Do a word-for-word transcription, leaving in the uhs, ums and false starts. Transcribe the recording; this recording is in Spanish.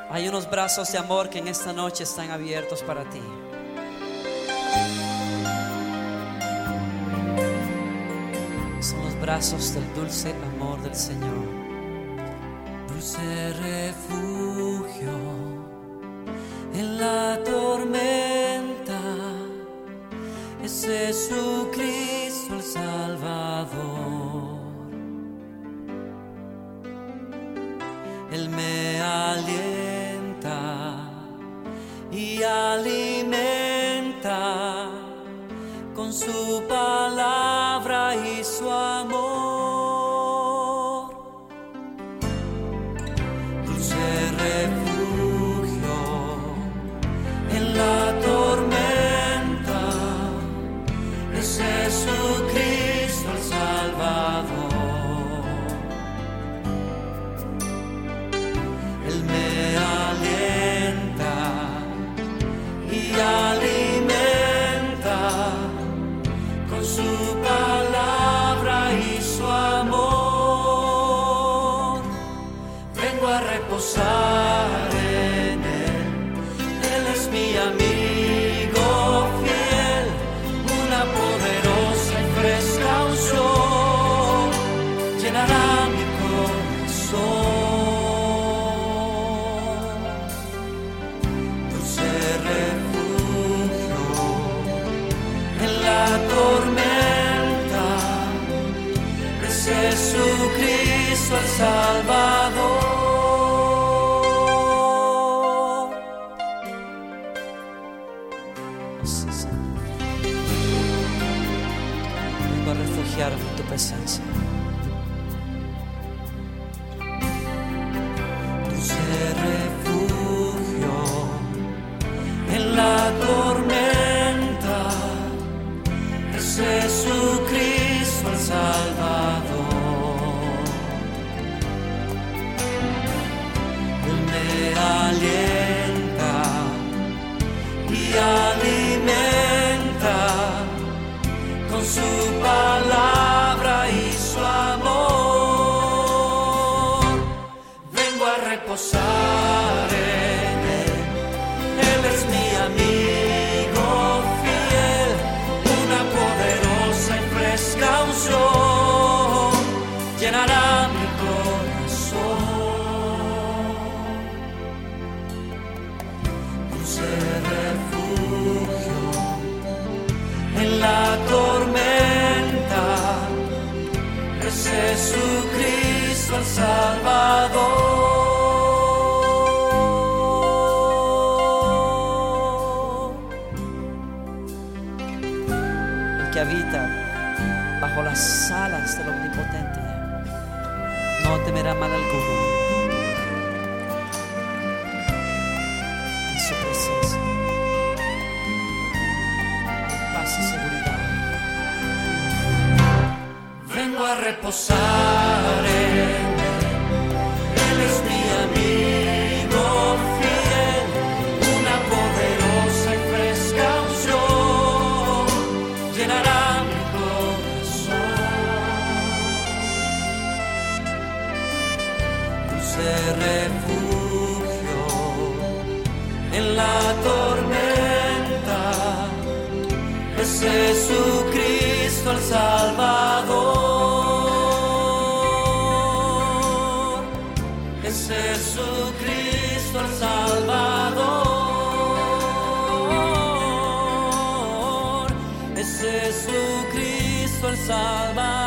Hay unos brazos de amor que en esta noche están abiertos para ti. Son los brazos del dulce amor del Señor. Dulce refugio en la tormenta es Jesucristo el Salvador. Él me alienta y alimenta con su palabra y su amor. Dulce refugio en la tormenta es Jesucristo el Salvador. Él me alienta y alimenta con su palabra y su amor. Vengo a reposar en Él. Él es mi amigo fiel, una poderosa y fresca unción llenará mi corazón. Dulce refugio en la tormenta es Jesucristo el Salvador. Sí, Señor. Vengo a refugiarme en tu presencia. Dulce refugio en la tormenta es Jesucristo el Salvador. Él me alienta y alimenta con su palabra y su amor. Vengo a reposar en Él. Él es mi amigo fiel, una poderosa y fresca unción llenará mi corazón. Dulce refugio en la tormenta es Jesucristo el Salvador. El que habita bajo las alas del Omnipotente no temerá mal alguno. En su presencia hay paz y seguridad. Vengo a reposar en Él. Él es mi amigo fiel, una poderosa y fresca unción llenará mi corazón. Dulce refugio en la tormenta es Jesucristo el Salvador. Es Jesucristo el Salvador. Es Jesucristo el Salvador.